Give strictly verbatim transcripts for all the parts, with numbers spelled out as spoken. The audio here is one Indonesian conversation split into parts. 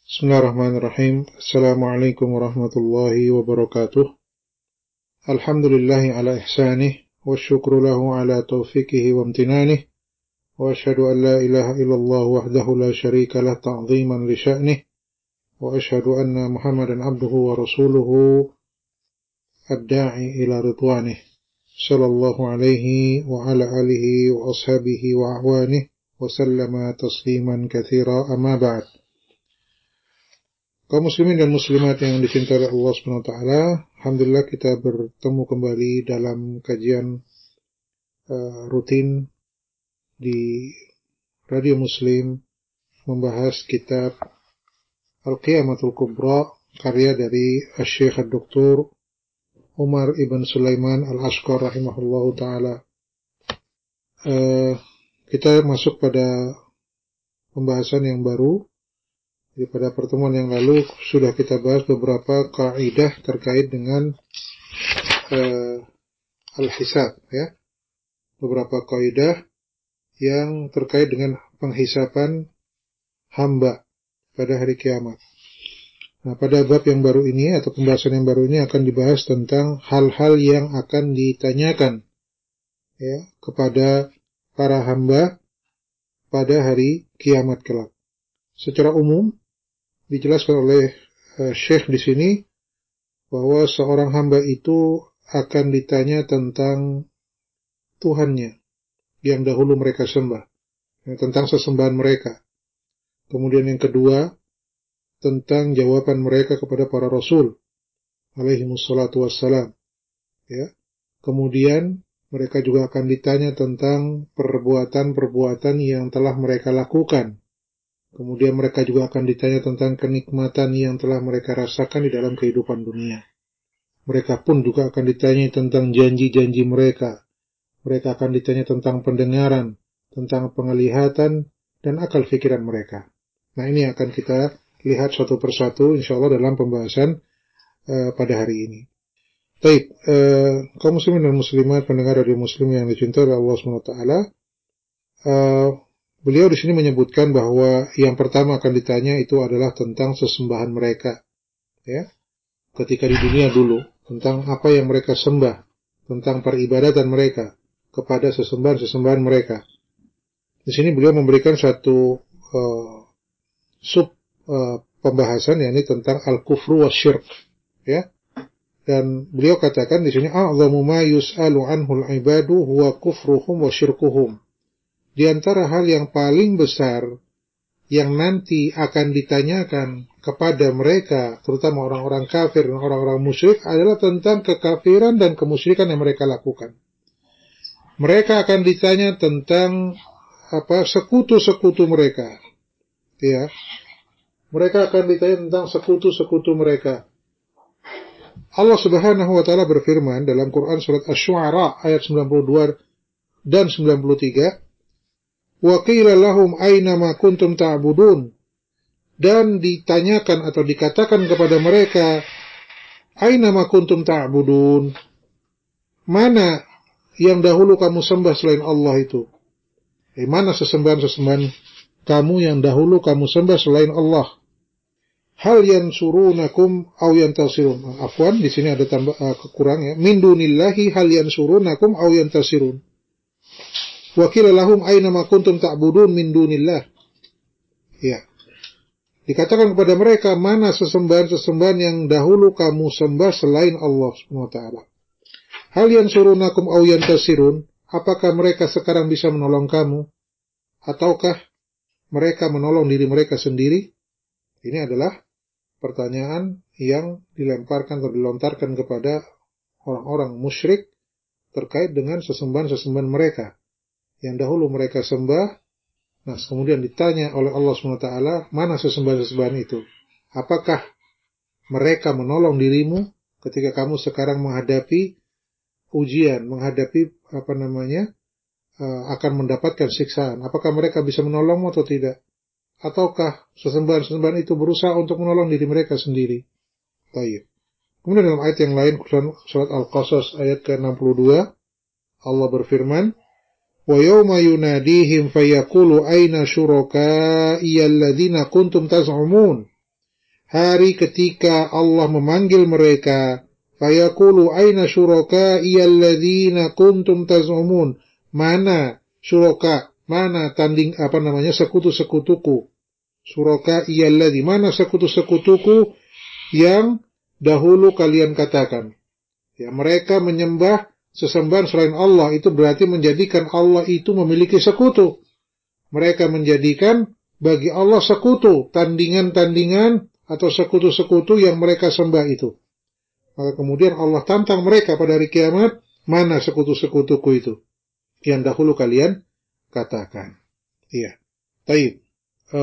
Bismillahirrahmanirrahim. Assalamualaikum warahmatullahi wabarakatuh. Alhamdulillahi ala ihsanih, wa syukru lahu ala taufiqihi wa amtinanih, wa ashhadu an la ilaha illallah wahdahu la syarika lah ta'ziman li sya'nih, wa ashhadu anna Muhammadan abduhu wa rasuluhu ad-da'i ila ridwanih, sallallahu alaihi wa ala alihi wa ashabihi wa ahwanih, wa sallama tasliman katsira, amma ba'd. Kaum muslimin dan muslimat yang dicintai oleh Allah subhanahu wa taala, alhamdulillah kita bertemu kembali dalam kajian uh, rutin di Radio Muslim membahas kitab Al-Qiyamatul Kubra karya dari Asy-Syaikh Ad-Doktor Umar Ibn Sulaiman Al-Ashqar rahimahullahu taala. Uh, kita masuk pada pembahasan yang baru. Jadi pada pertemuan yang lalu sudah kita bahas beberapa kaidah terkait dengan uh, al-hisab, ya. Beberapa kaidah yang terkait dengan penghisaban hamba pada hari kiamat. Nah, pada bab yang baru ini atau pembahasan yang baru ini akan dibahas tentang hal-hal yang akan ditanyakan, ya, kepada para hamba pada hari kiamat kelak. Secara umum dijelaskan oleh uh, Syekh di sini bahwa seorang hamba itu akan ditanya tentang Tuhannya yang dahulu mereka sembah, ya, tentang sesembahan mereka. Kemudian yang kedua, tentang jawaban mereka kepada para rasul alaihimussalatu wassalam, ya. Kemudian mereka juga akan ditanya tentang perbuatan-perbuatan yang telah mereka lakukan. Kemudian mereka juga akan ditanya tentang kenikmatan yang telah mereka rasakan di dalam kehidupan dunia. Mereka pun juga akan ditanya tentang janji-janji mereka. Mereka akan ditanya tentang pendengaran, tentang penglihatan, dan akal fikiran mereka. Nah, ini akan kita lihat satu persatu insyaallah dalam pembahasan uh, pada hari ini. Baik, uh, kaum muslimin dan muslimat pendengar radio muslim yang dicintai oleh Allah subhanahu wa taala, uh, beliau di sini menyebutkan bahwa yang pertama akan ditanya itu adalah tentang sesembahan mereka, ya. Ketika di dunia dulu, tentang apa yang mereka sembah, tentang peribadatan mereka kepada sesembahan-sesembahan mereka. Di sini beliau memberikan satu uh, sub uh, pembahasan, yakni tentang al-kufru wasyirk, ya. Dan beliau katakan di sini a'zamu ma yus'alu anhul ibadu huwa kufruhum wa syirkuhum. Di antara hal yang paling besar yang nanti akan ditanyakan kepada mereka, terutama orang-orang kafir dan orang-orang musyrik, adalah tentang kekafiran dan kemusyrikan yang mereka lakukan. Mereka akan ditanya tentang apa sekutu-sekutu mereka, ya. Mereka akan ditanya tentang sekutu-sekutu mereka. Allah Subhanahu wa taala berfirman dalam Quran surat Asy-Syu'ara ayat sembilan puluh dua dan sembilan puluh tiga, wa qila lahum aina ma kuntum ta'budun, dan ditanyakan atau dikatakan kepada mereka, aina ma kuntum ta'budun, mana yang dahulu kamu sembah selain Allah itu, eh, mana sesembahan-sesembahan kamu yang dahulu kamu sembah selain Allah. Hal yansurunakum aw yantasirun, afwan di sini ada tambah uh, kekurang, ya, min dunillahi hal yansurunakum aw yantasirun. Wa qila lahum aina ma kuntum ta'budun min dunillah. Ya. Dikatakan kepada mereka, mana sesembahan-sesembahan yang dahulu kamu sembah selain Allah Subhanahu wa taala. Hal yansurunakum aw yantasirun, apakah mereka sekarang bisa menolong kamu ataukah mereka menolong diri mereka sendiri? Ini adalah pertanyaan yang dilemparkan atau dilontarkan kepada orang-orang musyrik terkait dengan sesembahan-sesembahan mereka yang dahulu mereka sembah. Nah, kemudian ditanya oleh Allah subhanahu wa taala, mana sesembahan-sesembahan itu? Apakah mereka menolong dirimu ketika kamu sekarang menghadapi ujian, menghadapi apa namanya, uh, akan mendapatkan siksaan? Apakah mereka bisa menolongmu atau tidak? Ataukah sesembahan-sesembahan itu berusaha untuk menolong diri mereka sendiri? Baik. Kemudian dalam ayat yang lain, surat Al-Qasas ayat ke enam puluh dua, Allah berfirman, wa yawma yunadihim fayaqulu aina syurakaiya alladhina kuntum taz'umun. hari ketika Allah memanggil mereka, fayaqulu aina syuraka'i alladzina kuntum taz'umun, mana syuraka, mana tanding apa namanya sekutu-sekutuku, syuraka'i alladzi, mana sekutu-sekutuku yang dahulu kalian katakan. Ya, mereka menyembah sesembahan selain Allah, itu berarti menjadikan Allah itu memiliki sekutu. Mereka menjadikan bagi Allah sekutu, tandingan-tandingan atau sekutu-sekutu yang mereka sembah itu. Maka kemudian Allah tantang mereka pada hari kiamat, mana sekutu-sekutuku itu yang dahulu kalian katakan. Iya. Baik. E,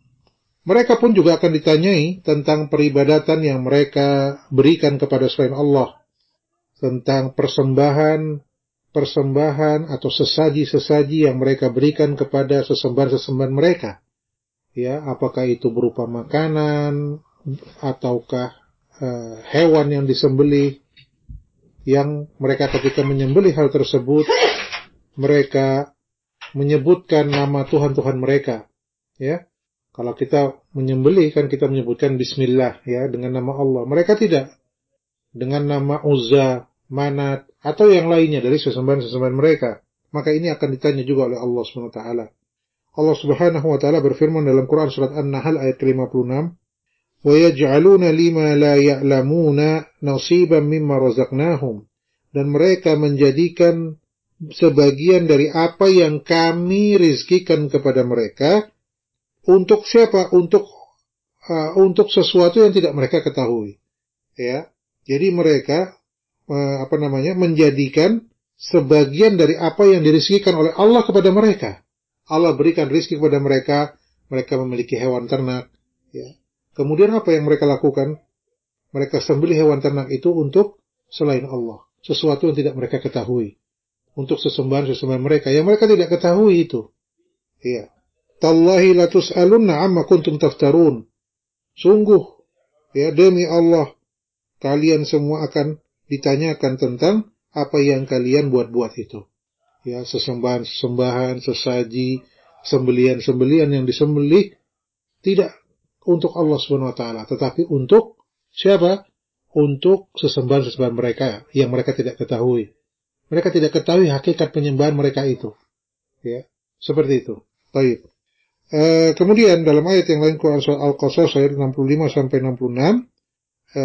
mereka pun juga akan ditanyai tentang peribadatan yang mereka berikan kepada selain Allah, tentang persembahan persembahan atau sesaji-sesaji yang mereka berikan kepada sesembahan-sesembahan mereka. Ya, apakah itu berupa makanan ataukah uh, hewan yang disembelih, yang mereka ketika menyembelih hal tersebut mereka menyebutkan nama Tuhan-Tuhan mereka. Ya, kalau kita menyembelih kan kita menyebutkan Bismillah, ya, dengan nama Allah. Mereka tidak, dengan nama Uzza, Manat, atau yang lainnya dari sesembahan-sesembahan mereka. Maka ini akan ditanya juga oleh Allah subhanahu wa taala. Allah subhanahu wa ta'ala berfirman dalam Quran surat An-Nahl ayat ke lima puluh enam, وَيَجْعَلُونَ لِمَا لَا يَعْلَمُونَ نَصِيبًا مِمَّا رَزَقْنَاهُمْ, dan mereka menjadikan sebagian dari apa yang kami rizkikan kepada mereka untuk siapa? Untuk uh, untuk sesuatu yang tidak mereka ketahui. Ya, jadi mereka uh, apa namanya menjadikan sebagian dari apa yang dirizkikan oleh Allah kepada mereka. Allah berikan rizki kepada mereka, mereka memiliki hewan ternak. Ya. Kemudian apa yang mereka lakukan? Mereka sembelih hewan ternak itu untuk selain Allah, sesuatu yang tidak mereka ketahui, untuk sesembahan-sesembahan mereka yang mereka tidak ketahui itu. Ya. Tallahi latus'alunna amma kuntum taftarun. Sungguh, ya, demi Allah, kalian semua akan ditanyakan tentang apa yang kalian buat-buat itu. Ya, sesembahan-sesembahan, sesaji, sembelian-sembelian yang disembelih tidak untuk Allah subhanahu wa taala, tetapi untuk siapa? Untuk sesembahan-sesembahan mereka yang mereka tidak ketahui. Mereka tidak ketahui hakikat penyembahan mereka itu. Ya, seperti itu. Baik. E, kemudian dalam ayat yang lain Quran surah Al-Qasas ayat enam puluh lima sampai enam puluh enam, e,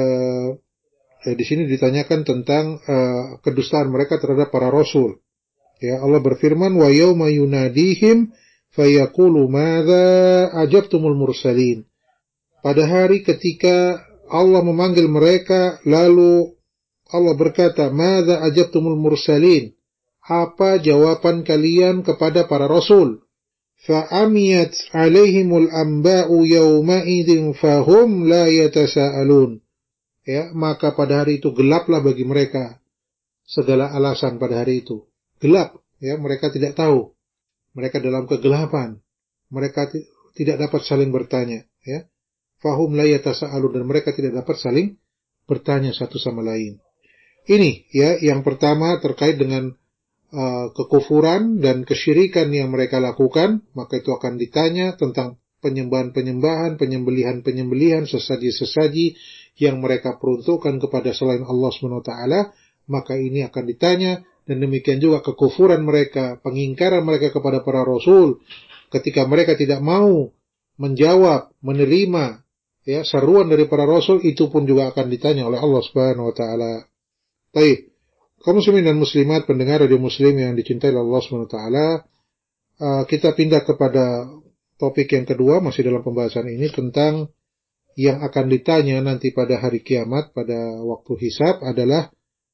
eh, di sini ditanyakan tentang e, kedustaan mereka terhadap para rasul. Ya, Allah berfirman, wa yauma yunadihim fayaqulu madza ajabtumul mursalin. Pada hari ketika Allah memanggil mereka, lalu Allah berkata, madza ajabtumul mursalin, apa jawaban kalian kepada para rasul? Fa amiyat alaihimul anba'u yawma idzin fahum la yatasaalun. Ya, maka pada hari itu gelaplah bagi mereka segala alasan pada hari itu. Gelap, ya, mereka tidak tahu. Mereka dalam kegelapan. Mereka t- tidak dapat saling bertanya, ya. Fahum la yatasaalun, dan mereka tidak dapat saling bertanya satu sama lain. Ini, ya, yang pertama terkait dengan uh, kekufuran dan kesyirikan yang mereka lakukan, maka itu akan ditanya tentang penyembahan-penyembahan, penyembelihan-penyembelihan, sesaji-sesaji yang mereka peruntukkan kepada selain Allah subhanahu wa taala, maka ini akan ditanya. Dan demikian juga kekufuran mereka, pengingkaran mereka kepada para rasul, ketika mereka tidak mau menjawab, menerima, ya, seruan dari para rasul, itu pun juga akan ditanya oleh Allah subhanahu wa ta'ala. Baik, kaum muslimin dan muslimat, pendengar radio muslim yang dicintai oleh Allah subhanahu wa ta'ala, uh, kita pindah kepada topik yang kedua, masih dalam pembahasan ini, tentang yang akan ditanya nanti pada hari kiamat, pada waktu hisab, adalah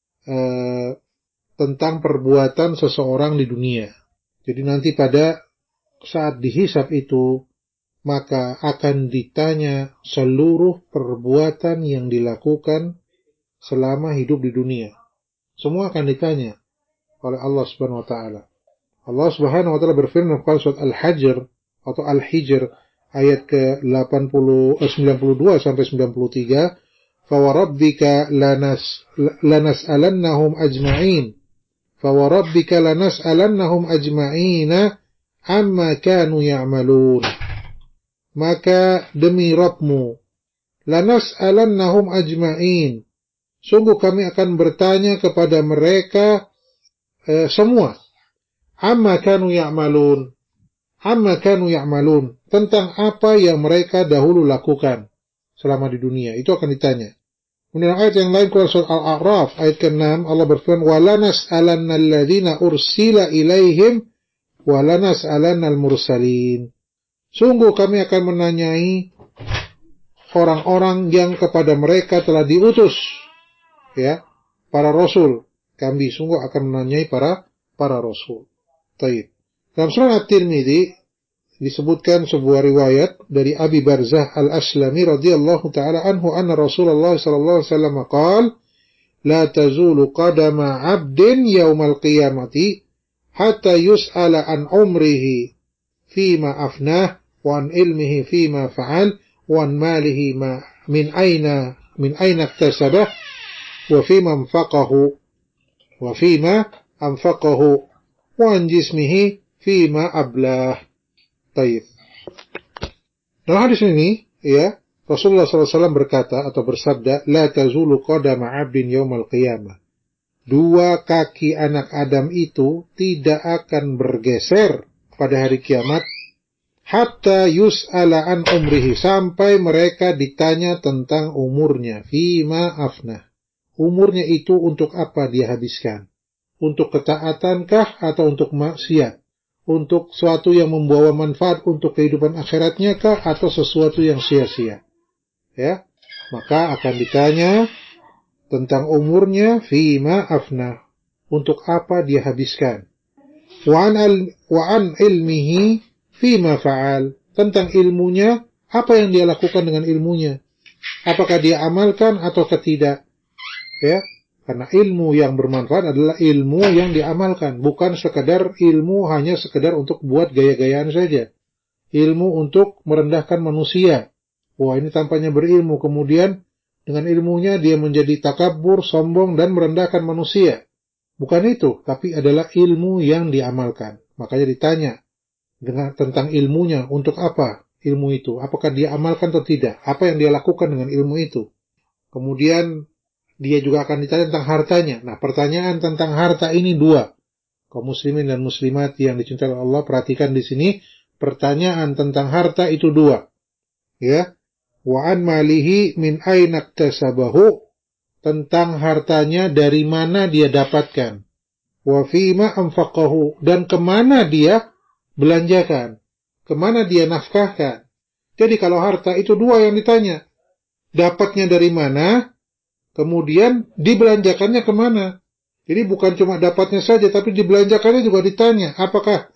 uh, tentang perbuatan seseorang di dunia. Jadi nanti pada saat dihisab itu, maka akan ditanya seluruh perbuatan yang dilakukan selama hidup di dunia. Semua akan ditanya oleh Allah Subhanahu wa taala. Allah Subhanahu wa taala berfirman dalam surat Al-Hijr atau Al-Hijr ayat ke delapan puluh, sembilan puluh dua sampai sembilan puluh tiga, "Fa-wa-rabbika lanas lanas'alannahum ajma'in." فَوَرَبِّكَ لَنَسْأَلَنَّهُمْ أَجْمَعِينَ عَمَّا كَانُوا يَعْمَلُونَ. Maka demi Rabbmu, lanas'alannahum ajma'in. Sungguh kami akan bertanya kepada mereka eh, semua. Amma kanu ya'malun. Amma kanu ya'malun. Tentang apa yang mereka dahulu lakukan selama di dunia. Itu akan ditanya. Kemudian ayat yang lain, surat Al-A'raf, ayat keenam, Allah berfirman, وَلَنَسْأَلَنَّ الَّذِينَ أُرْسِلَ إِلَيْهِمْ وَلَنَسْأَلَنَّ الْمُرْسَلِينَ. Sungguh kami akan menanyai orang-orang yang kepada mereka telah diutus. Ya, para rasul. Kami sungguh akan menanyai para para rasul. Taib. Dalam surat At-Tirmidzi disebutkan sebuah riwayat dari Abi Barzah Al-Aslami radhiyallahu taala anhu anna Rasulullah sallallahu alaihi wasallam qala la tazulu qadama 'abdin yaumal qiyamati hatta yus'ala an umrihi fima afnah wa an ilmihi fima fa'al wa an malihi ma min aina min aina iktasabah wa fima anfaqahu wa fima anfaqahu wa an jismihi fima ablah. Taib. Dalam hadis ini, ya, Rasulullah sallallahu alaihi wasallam berkata atau bersabda, la tazulu qadama 'abdin yaumal qiyamah. Dua kaki anak Adam itu tidak akan bergeser pada hari kiamat hatta yus'ala an umrihi, sampai mereka ditanya tentang umurnya, fima afnah. Umurnya itu untuk apa dia habiskan? Untuk ketaatankah atau untuk maksiat? Untuk sesuatu yang membawa manfaat untuk kehidupan akhiratnya kah, atau sesuatu yang sia-sia? Ya, maka akan ditanya tentang umurnya, fima afna, untuk apa dia habiskan. Wa an, wa an ilmihi fima fa'al, tentang ilmunya, apa yang dia lakukan dengan ilmunya? Apakah dia amalkan atau tidak? Ya, karena ilmu yang bermanfaat adalah ilmu yang diamalkan, bukan sekedar ilmu hanya sekedar untuk buat gaya-gayaan saja. Ilmu untuk merendahkan manusia. Wah, ini tampaknya berilmu, kemudian dengan ilmunya dia menjadi takabur, sombong, dan merendahkan manusia. Bukan itu, tapi adalah ilmu yang diamalkan. Makanya ditanya dengan tentang ilmunya, untuk apa ilmu itu? Apakah dia amalkan atau tidak? Apa yang dia lakukan dengan ilmu itu? Kemudian dia juga akan ditanya tentang hartanya. Nah, pertanyaan tentang harta ini dua. Kaum muslimin dan muslimat yang dicintai Allah, perhatikan di sini, pertanyaan tentang harta itu dua. Ya. Wa an malihi min aina iktasabahu, tentang hartanya dari mana dia dapatkan. Wa fima anfaqahu, dan kemana dia belanjakan. Kemana dia nafkahkan. Jadi kalau harta itu dua yang ditanya. Dapatnya dari mana? Kemudian dibelanjakannya kemana? Jadi bukan cuma dapatnya saja, tapi dibelanjakannya juga ditanya. Apakah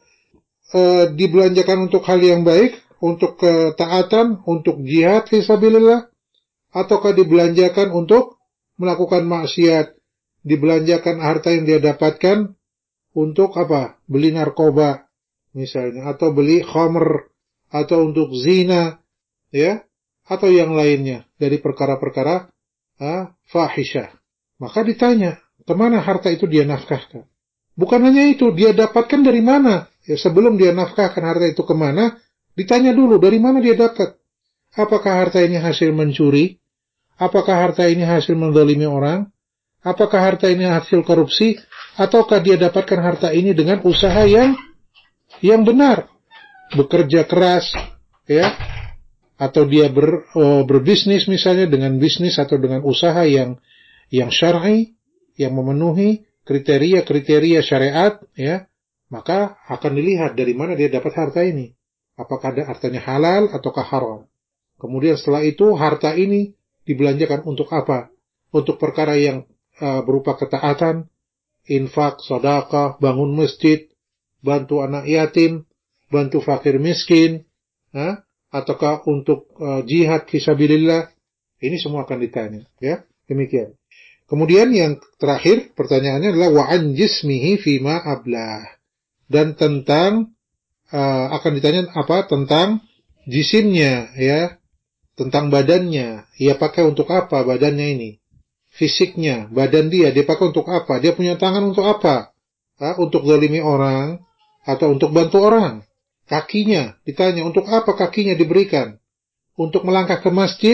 e, dibelanjakan untuk hal yang baik, untuk ketaatan, untuk jihad fisabilillah, ataukah dibelanjakan untuk melakukan maksiat? Dibelanjakan harta yang dia dapatkan untuk apa? Beli narkoba misalnya, atau beli khamr, atau untuk zina, ya, atau yang lainnya dari perkara-perkara Ah, fahisyah. Maka ditanya, kemana harta itu dia nafkahkan? Bukan hanya itu, dia dapatkan dari mana? Ya, sebelum dia nafkahkan harta itu kemana, ditanya dulu, dari mana dia dapat? Apakah harta ini hasil mencuri? Apakah harta ini hasil menzalimi orang? Apakah harta ini hasil korupsi? Ataukah dia dapatkan harta ini dengan usaha yang yang benar? Bekerja keras, ya, atau dia ber, oh, berbisnis misalnya dengan bisnis atau dengan usaha yang yang syar'i, yang memenuhi kriteria-kriteria syariat, ya, maka akan dilihat dari mana dia dapat harta ini. Apakah ada hartanya halal ataukah haram. Kemudian setelah itu harta ini dibelanjakan untuk apa? Untuk perkara yang uh, berupa ketaatan, infak, sedekah, bangun masjid, bantu anak yatim, bantu fakir miskin, ha? Ataukah untuk uh, jihad fisabilillah. Ini semua akan ditanya, ya. Demikian. Kemudian yang terakhir pertanyaannya adalah wa an jismihi fima ablah. Dan tentang uh, akan ditanya apa? Tentang jisimnya, ya. Tentang badannya. Ia pakai untuk apa badannya ini? Fisiknya, badan dia, dia pakai untuk apa? Dia punya tangan untuk apa? Ha? Untuk zalimi orang atau untuk bantu orang? Kakinya, ditanya untuk apa kakinya diberikan? Untuk melangkah ke masjid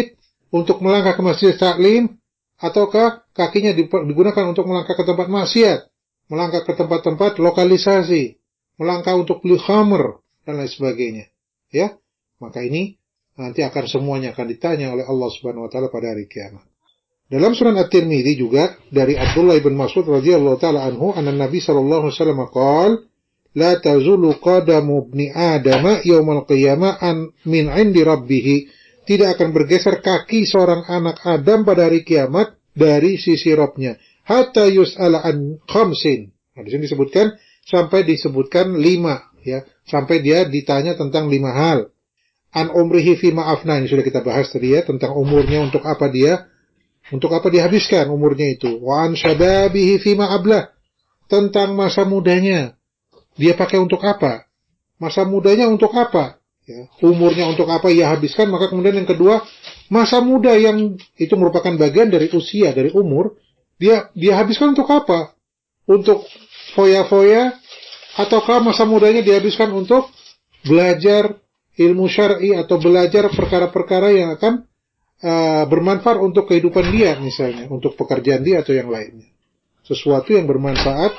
untuk melangkah ke masjid taklim, ataukah kakinya digunakan untuk melangkah ke tempat maksiat, melangkah ke tempat-tempat lokalisasi, melangkah untuk beli khamr, dan lain sebagainya. Ya, maka ini nanti akan semuanya akan ditanya oleh Allah Subhanahu wa taala pada hari kiamat. Dalam sunan At-Tirmidzi juga dari Abdullah bin Mas'ud radhiyallahu taala anhu, anna Nabi sallallahu alaihi wasallam qala, la tazulu qadamu ibni Adam yaumal qiyamah an min 'indi rabbih. Tidak akan bergeser kaki seorang anak Adam pada hari kiamat dari sisi Rabbnya. Hatta yus'ala an khamsin. Nah, di sini disebutkan sampai disebutkan lima, ya, sampai dia ditanya tentang lima hal. An umrihi fi ma'afna, ini sudah kita bahas tadi ya, tentang umurnya untuk apa dia Untuk apa dihabiskan umurnya itu. Wa an syababihi fima ablah. Tentang masa mudanya. Dia pakai untuk apa? Masa mudanya untuk apa? Ya, umurnya untuk apa ia habiskan. Maka kemudian yang kedua, masa muda yang itu merupakan bagian dari usia, dari umur. Dia dia habiskan untuk apa? Untuk foya-foya? Ataukah masa mudanya dihabiskan untuk belajar ilmu syar'i atau belajar perkara-perkara yang akan Uh, bermanfaat untuk kehidupan dia, misalnya untuk pekerjaan dia atau yang lainnya, sesuatu yang bermanfaat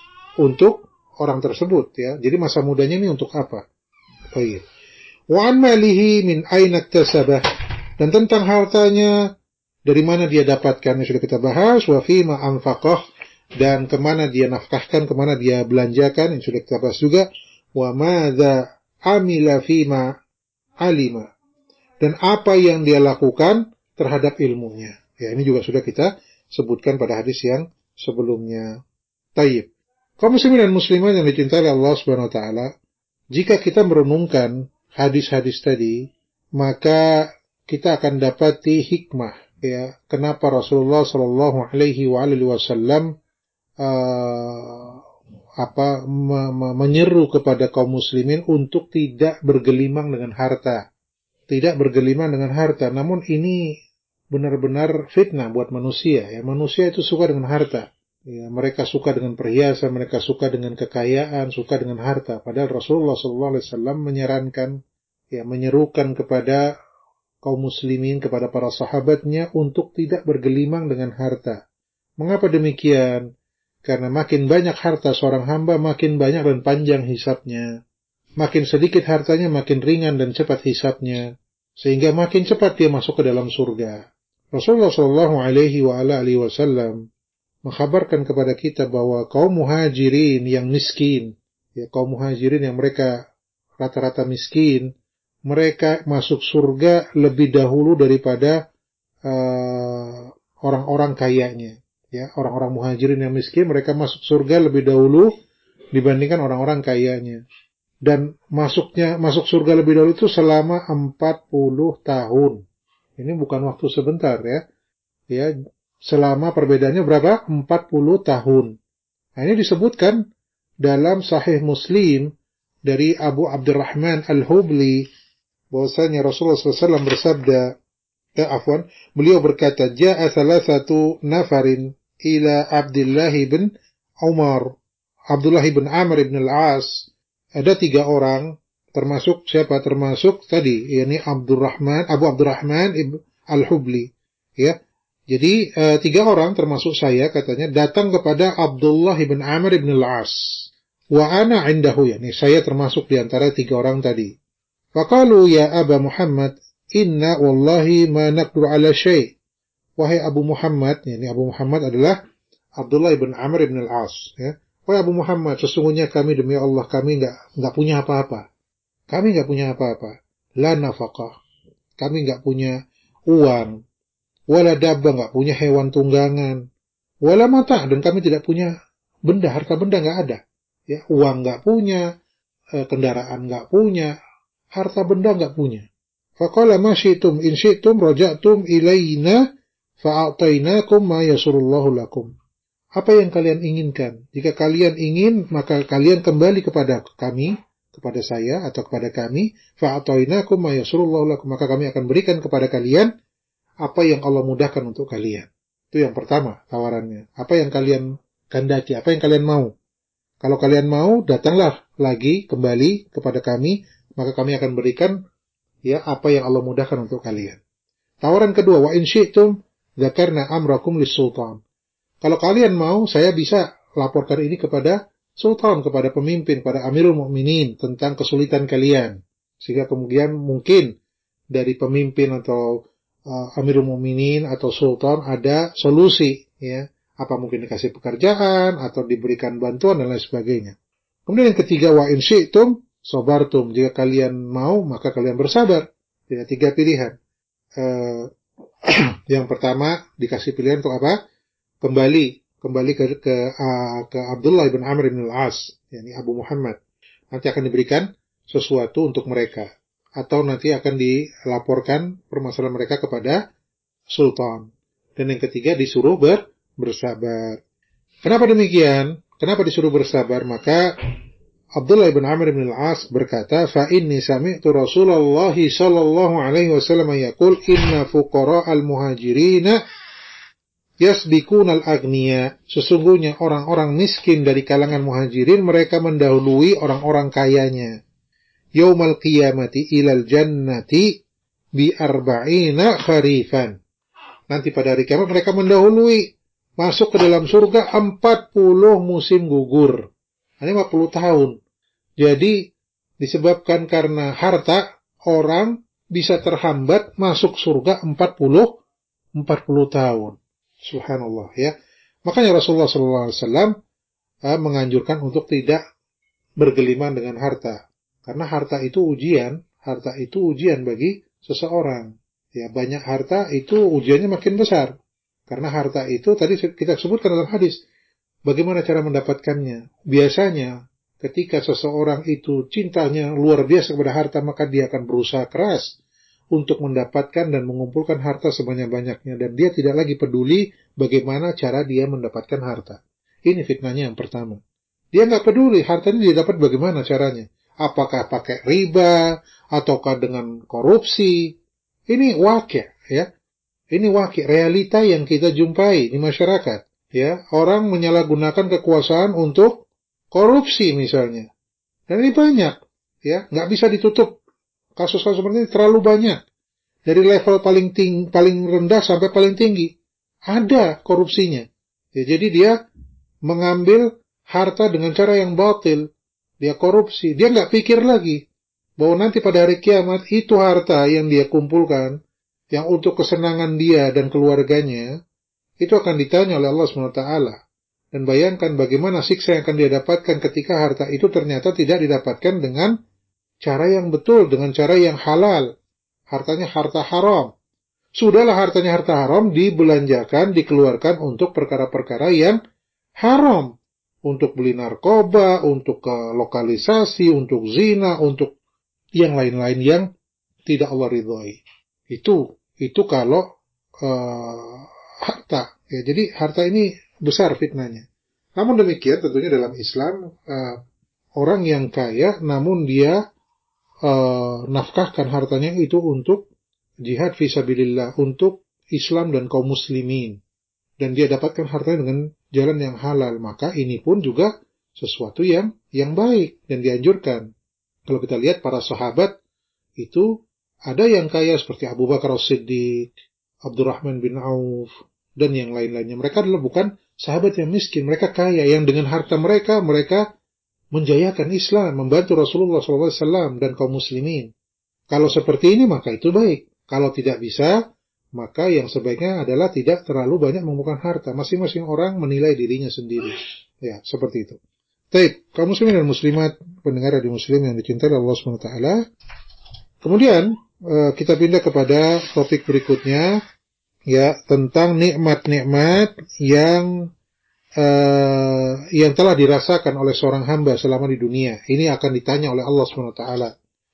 untuk orang tersebut, ya. Jadi masa mudanya ini untuk apa? Baik. Wa an malihi min aina iktasabah, dan tentang hartanya dari mana dia dapatkan, yang sudah kita bahas. Wa fi ma anfaqah, dan kemana dia nafkahkan, kemana dia belanjakan, yang sudah kita bahas juga. Wa madza amila fi ma alima, dan apa yang dia lakukan terhadap ilmunya. Ya, ini juga sudah kita sebutkan pada hadis yang sebelumnya. Tayyib. Kaum muslimin dan muslimat yang dicintai Allah Subhanahu wa taala, jika kita merenungkan hadis-hadis tadi, maka kita akan dapati hikmah, ya, kenapa Rasulullah sallallahu alaihi wasallam uh, apa me- me- menyeru kepada kaum muslimin untuk tidak bergelimang dengan harta. Tidak bergelimang dengan harta, namun ini benar-benar fitnah buat manusia. Ya, manusia itu suka dengan harta. Ya, mereka suka dengan perhiasan, mereka suka dengan kekayaan, suka dengan harta. Padahal Rasulullah shallallahu alaihi wasallam menyarankan, ya, menyerukan kepada kaum muslimin, kepada para sahabatnya untuk tidak bergelimang dengan harta. Mengapa demikian? Karena makin banyak harta seorang hamba, makin banyak dan panjang hisabnya. Makin sedikit hartanya, makin ringan dan cepat hisabnya, sehingga makin cepat dia masuk ke dalam surga. Rasulullah shallallahu alaihi wasallam mengkhabarkan kepada kita bahwa kaum muhajirin yang miskin, ya, kaum muhajirin yang mereka rata-rata miskin, mereka masuk surga lebih dahulu daripada uh, orang-orang kayanya. Ya, orang-orang muhajirin yang miskin, mereka masuk surga lebih dahulu dibandingkan orang-orang kayanya. Dan masuknya masuk surga lebih dahulu itu selama empat puluh tahun. Ini bukan waktu sebentar, ya. Ya, selama perbedaannya berapa? empat puluh tahun. Nah, ini disebutkan dalam Sahih Muslim dari Abu Abdurrahman Al-Hubli bahwasanya Rasulullah shallallahu alaihi wasallam bersabda, eh, afwan, beliau berkata, "Ja'a thalathatu nafarin ila Abdullah bin Umar, Abdullah bin Amr bin Al-As." Ada tiga orang, termasuk siapa? Termasuk tadi, yakni Abdurrahman, Abu Abdurrahman Al-Hubli. Ya, jadi e, tiga orang, termasuk saya, katanya, datang kepada Abdullah bin Amr bin Al-As. Wa ana indahu, yakni saya termasuk di antara tiga orang tadi. Faqalu ya Aba Muhammad, inna wallahi ma naqdur ala syai'. Wahai Abu Muhammad, yakni Abu Muhammad adalah Abdullah bin Amr bin Al-As, ya. Wahai Abu Muhammad, sesungguhnya kami demi Allah kami enggak enggak punya apa-apa. Kami enggak punya apa-apa. La nafaqah. Kami enggak punya uang. Wala dabba, enggak punya hewan tunggangan. Wala mata, dan kami tidak punya benda, harta benda enggak ada. Ya, uang enggak punya, kendaraan enggak punya, harta benda enggak punya. Faqala ma syi'tum in syi'tum raja'tum ilaina fa'atainakum ma yasurullahu lakum. Apa yang kalian inginkan? Jika kalian ingin, maka kalian kembali kepada kami, kepada saya atau kepada kami, fa'atainakum ma yasurullahu lakum, maka kami akan berikan kepada kalian apa yang Allah mudahkan untuk kalian. Itu yang pertama tawarannya. Apa yang kalian kehendaki, apa yang kalian mau. Kalau kalian mau, datanglah lagi kembali kepada kami, maka kami akan berikan, ya, apa yang Allah mudahkan untuk kalian. Tawaran kedua, wa in syi'tum dzakarna amrakum lis-sultan. Kalau kalian mau, saya bisa laporkan ini kepada sultan, kepada pemimpin, pada Amirul Mukminin tentang kesulitan kalian. Sehingga kemudian mungkin dari pemimpin atau uh, Amirul Mukminin atau sultan ada solusi, ya. Apa mungkin dikasih pekerjaan atau diberikan bantuan dan lain sebagainya. Kemudian yang ketiga, wa in syi'tum sabartum. Jika kalian mau, maka kalian bersabar. Ada tiga pilihan. Uh, yang pertama dikasih pilihan untuk apa? Kembali, kembali ke ke, uh, ke Abdullah bin Amr bin al-As, yakni Abu Muhammad. Nanti akan diberikan sesuatu untuk mereka, atau nanti akan dilaporkan permasalahan mereka kepada sultan. Dan yang ketiga disuruh ber, bersabar. Kenapa demikian? Kenapa disuruh bersabar? Maka Abdullah bin Amr bin al-As berkata, "Fa inni sami'tu Rasulullah sallallahu alaihi wasallam yaqul inna fuqara al-muhajirin yasbiquna al-aghniya." Sesungguhnya orang-orang miskin dari kalangan muhajirin mereka mendahului orang-orang kayanya. Yaumal qiyamati ilal jannati bi arba'ina kharifan. Nanti pada hari kiamat mereka mendahului masuk ke dalam surga empat puluh musim gugur. Ini lima puluh tahun. Jadi disebabkan karena harta, orang bisa terhambat masuk surga empat puluh tahun. Subhanallah, ya. Makanya Rasulullah shallallahu alaihi wasallam uh, menganjurkan untuk tidak bergeliman dengan harta. Karena harta itu ujian, harta itu ujian bagi seseorang. Ya, banyak harta itu ujiannya makin besar. Karena harta itu tadi kita sebutkan dalam hadis. Bagaimana cara mendapatkannya? Biasanya ketika seseorang itu cintanya luar biasa kepada harta, maka dia akan berusaha keras untuk mendapatkan dan mengumpulkan harta sebanyak-banyaknya. Dan dia tidak lagi peduli bagaimana cara dia mendapatkan harta. Ini fitnahnya yang pertama. Dia nggak peduli hartanya dia dapat bagaimana caranya. Apakah pakai riba, ataukah dengan korupsi. Ini wakil, ya. Ini wakil, realita yang kita jumpai di masyarakat. Ya, orang menyalahgunakan kekuasaan untuk korupsi misalnya. Dan ini banyak, ya, nggak bisa ditutup. Kasus-kasus seperti ini terlalu banyak. Dari level paling tinggi, paling rendah sampai paling tinggi. Ada korupsinya. Ya, jadi dia mengambil harta dengan cara yang batil. Dia korupsi. Dia nggak pikir lagi bahwa nanti pada hari kiamat itu harta yang dia kumpulkan, yang untuk kesenangan dia dan keluarganya, itu akan ditanya oleh Allah subhanahu wa taala. Dan bayangkan bagaimana siksa yang akan dia dapatkan ketika harta itu ternyata tidak didapatkan dengan cara yang betul, dengan cara yang halal. Hartanya harta haram. Sudahlah hartanya harta haram, dibelanjakan, dikeluarkan untuk perkara-perkara yang haram. Untuk beli narkoba, untuk ke lokalisasi, untuk zina, untuk yang lain-lain yang tidak Allah ridhoi. Itu, itu kalau uh, harta. Ya, jadi harta ini besar fitnahnya. Namun demikian tentunya dalam Islam uh, orang yang kaya namun dia uh, nafkahkan hartanya itu untuk jihad fisabilillah, untuk Islam dan kaum muslimin. Dan dia dapatkan hartanya dengan jalan yang halal, maka ini pun juga sesuatu yang yang baik dan dianjurkan. Kalau kita lihat para sahabat itu ada yang kaya seperti Abu Bakar As-Siddiq, Abdurrahman bin Auf, dan yang lain-lainnya. Mereka adalah bukan sahabat yang miskin, mereka kaya yang dengan harta mereka, mereka menjayakan Islam, membantu Rasulullah shallallahu alaihi wasallam dan kaum muslimin. Kalau seperti ini maka itu baik. Kalau tidak bisa, maka yang sebaiknya adalah tidak terlalu banyak mengumpulkan harta. Masing-masing orang menilai dirinya sendiri. Ya, seperti itu. Baik, kaum muslimin dan muslimat, pendengar radio muslim yang dicintai Allah subhanahu wa taala. Kemudian kita pindah kepada topik berikutnya, ya, tentang nikmat-nikmat yang uh, yang telah dirasakan oleh seorang hamba selama di dunia. Ini akan ditanya oleh Allah subhanahu wa taala.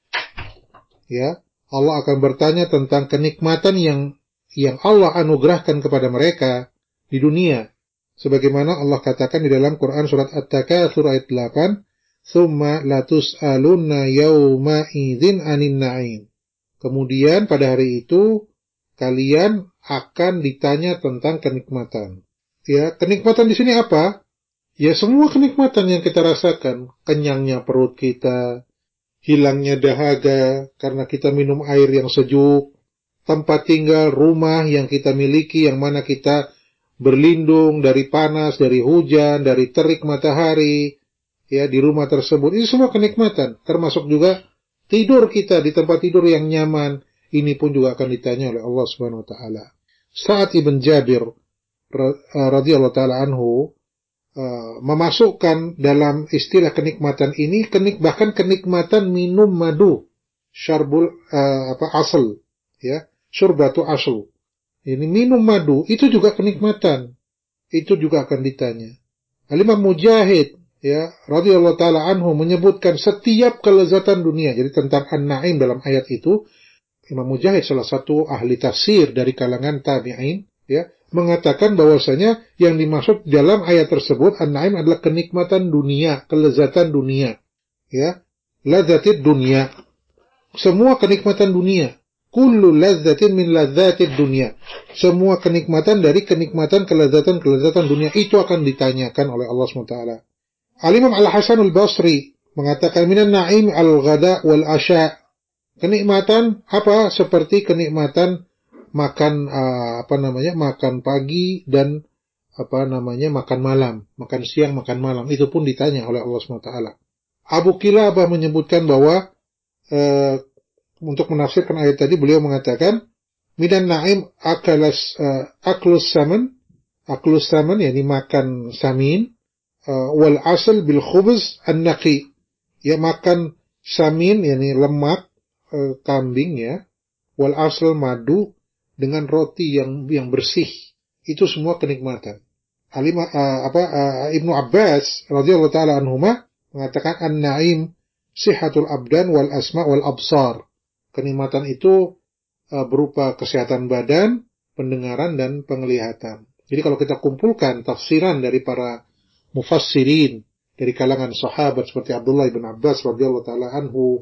Ya, Allah akan bertanya tentang kenikmatan yang yang Allah anugerahkan kepada mereka di dunia. Sebagaimana Allah katakan di dalam Quran surat At-Takatsur ayat delapan, "Tsumma latus'alunna yauma idzin 'anin na'im." Kemudian pada hari itu kalian akan ditanya tentang kenikmatan. Ya, kenikmatan di sini apa? Ya, semua kenikmatan yang kita rasakan, kenyangnya perut kita, hilangnya dahaga karena kita minum air yang sejuk, tempat tinggal, rumah yang kita miliki, yang mana kita berlindung dari panas, dari hujan, dari terik matahari, ya, di rumah tersebut. Ini semua kenikmatan, termasuk juga tidur kita di tempat tidur yang nyaman. Ini pun juga akan ditanya oleh Allah Subhanahu wa taala. Sa'ad ibn Jabir radhiyallahu taala anhu uh, memasukkan dalam istilah kenikmatan ini kenik bahkan kenikmatan minum madu, syarbul uh, apa asal, ya, syurbatu asal. Ini minum madu itu juga kenikmatan. Itu juga akan ditanya. Al-Imam Mujahid, ya, radhiyallahu taala anhu menyebutkan setiap kelezatan dunia. Jadi tentang an-na'im dalam ayat itu, Imam Mujahid salah satu ahli tafsir dari kalangan tabi'in, ya, mengatakan bahwasanya yang dimaksud dalam ayat tersebut an-na'im adalah kenikmatan dunia, kelezatan dunia, ya, ladzatid dunia, semua kenikmatan dunia, kullu lazzatin min ladzatid dunia, semua kenikmatan dari kenikmatan kelezatan-kelezatan dunia itu akan ditanyakan oleh Allah subhanahu wa taala. Al-Imam Al-Hasan Al-Basri mengatakan minan na'im al-ghada wal asya, kenikmatan apa? Seperti kenikmatan makan uh, apa namanya makan pagi dan apa namanya makan malam, makan siang, makan malam, itu pun ditanya oleh Allah subhanahu wa taala. Abu Kilabah menyebutkan bahwa uh, untuk menafsirkan ayat tadi beliau mengatakan minan na'im akalas uh, aklus saman, aklus saman yakni makan samin, uh, wal asal bil khubz an-naqi, ya, makan samin yakni lemak uh, kambing, ya, wal asal madu dengan roti yang yang bersih, itu semua kenikmatan. Alim, uh, apa uh, Ibnu Abbas radhiyallahu taala anhuma mengatakan an-na'im sihatul abdan wal asma wal absar. Kenikmatan itu uh, berupa kesehatan badan, pendengaran dan penglihatan. Jadi kalau kita kumpulkan tafsiran dari para mufassirin dari kalangan sahabat seperti Abdullah bin Abbas radhiyallahu taala anhu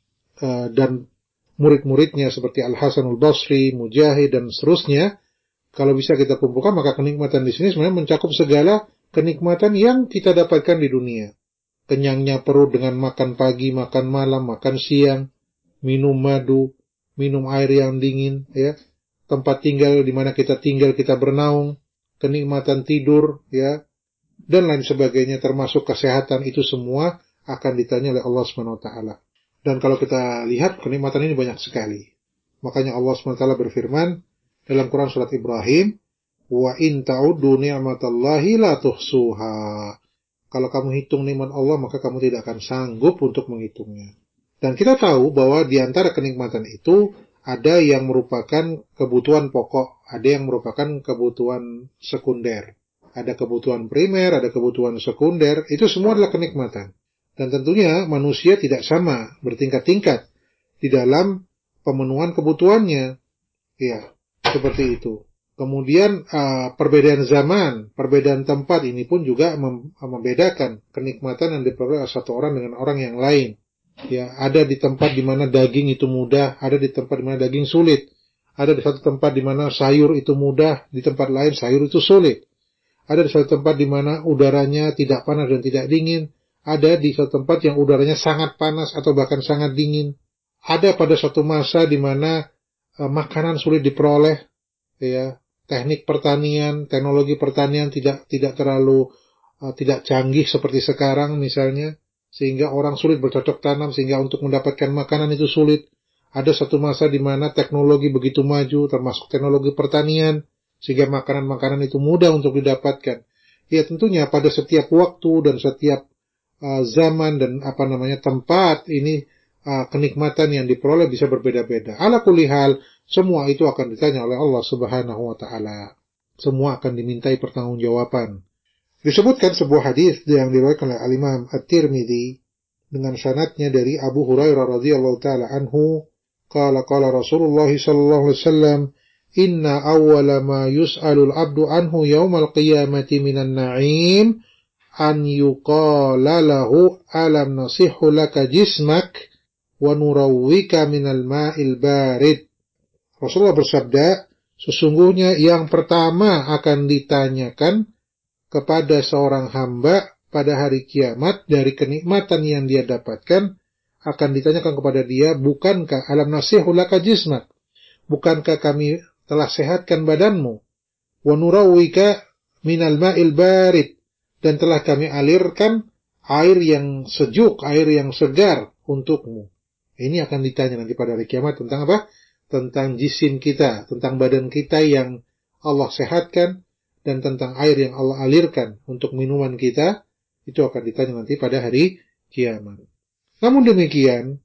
uh, dan murid-muridnya seperti Al-Hasan Al-Basri, Mujahid, dan seterusnya, kalau bisa kita kumpulkan, maka kenikmatan di sini sebenarnya mencakup segala kenikmatan yang kita dapatkan di dunia. Kenyangnya perut dengan makan pagi, makan malam, makan siang, minum madu, minum air yang dingin, ya, tempat tinggal di mana kita tinggal, kita bernaung, kenikmatan tidur, ya, dan lain sebagainya, termasuk kesehatan, itu semua akan ditanya oleh Allah subhanahu wa taala. Dan kalau kita lihat, kenikmatan ini banyak sekali. Makanya Allah subhanahu wa taala berfirman dalam Quran surat Ibrahim, wa in ta'uddu ni'matallahi la tuhsuha. Kalau kamu hitung nikmat Allah, maka kamu tidak akan sanggup untuk menghitungnya. Dan kita tahu bahwa di antara kenikmatan itu ada yang merupakan kebutuhan pokok, ada yang merupakan kebutuhan sekunder. Ada kebutuhan primer, ada kebutuhan sekunder, itu semua adalah kenikmatan. Dan tentunya manusia tidak sama, bertingkat-tingkat di dalam pemenuhan kebutuhannya. Ya, seperti itu. Kemudian uh, perbedaan zaman, perbedaan tempat ini pun juga mem- membedakan kenikmatan yang diperoleh satu orang dengan orang yang lain. Ya, ada di tempat di mana daging itu mudah, ada di tempat di mana daging sulit. Ada di satu tempat di mana sayur itu mudah, di tempat lain sayur itu sulit. Ada di satu tempat di mana udaranya tidak panas dan tidak dingin. Ada di suatu tempat yang udaranya sangat panas atau bahkan sangat dingin. Ada pada suatu masa di mana uh, makanan sulit diperoleh, ya, teknik pertanian, teknologi pertanian tidak tidak terlalu uh, tidak canggih seperti sekarang misalnya, sehingga orang sulit bercocok tanam, sehingga untuk mendapatkan makanan itu sulit. Ada satu masa di mana teknologi begitu maju, termasuk teknologi pertanian, sehingga makanan-makanan itu mudah untuk didapatkan. Ya, tentunya pada setiap waktu dan setiap Uh, zaman dan apa namanya tempat ini uh, kenikmatan yang diperoleh bisa berbeda-beda. Ala kulli hal, semua itu akan ditanya oleh Allah Subhanahu wa taala. Semua akan dimintai pertanggungjawaban. Disebutkan sebuah hadis yang diriwayatkan oleh Al-Imam At-Tirmidzi dengan sanadnya dari Abu Hurairah radhiyallahu taala anhu, qala qala Rasulullah sallallahu alaihi wasallam, inna awwala ma yus'alul 'abdu anhu yaumal qiyamati minan na'im an yuqala lahu alam nasihu laka jismak wa nurawwika minal ma'il barid. Rasulullah bersabda, sesungguhnya yang pertama akan ditanyakan kepada seorang hamba pada hari kiamat dari kenikmatan yang dia dapatkan, akan ditanyakan kepada dia, bukankah alam nasihu laka jismak, bukankah kami telah sehatkan badanmu? Wa nurawwika minal ma'il barid, dan telah kami alirkan air yang sejuk, air yang segar untukmu. Ini akan ditanya nanti pada hari kiamat tentang apa? Tentang jisim kita, tentang badan kita yang Allah sehatkan, dan tentang air yang Allah alirkan untuk minuman kita. Itu akan ditanya nanti pada hari kiamat. Namun demikian,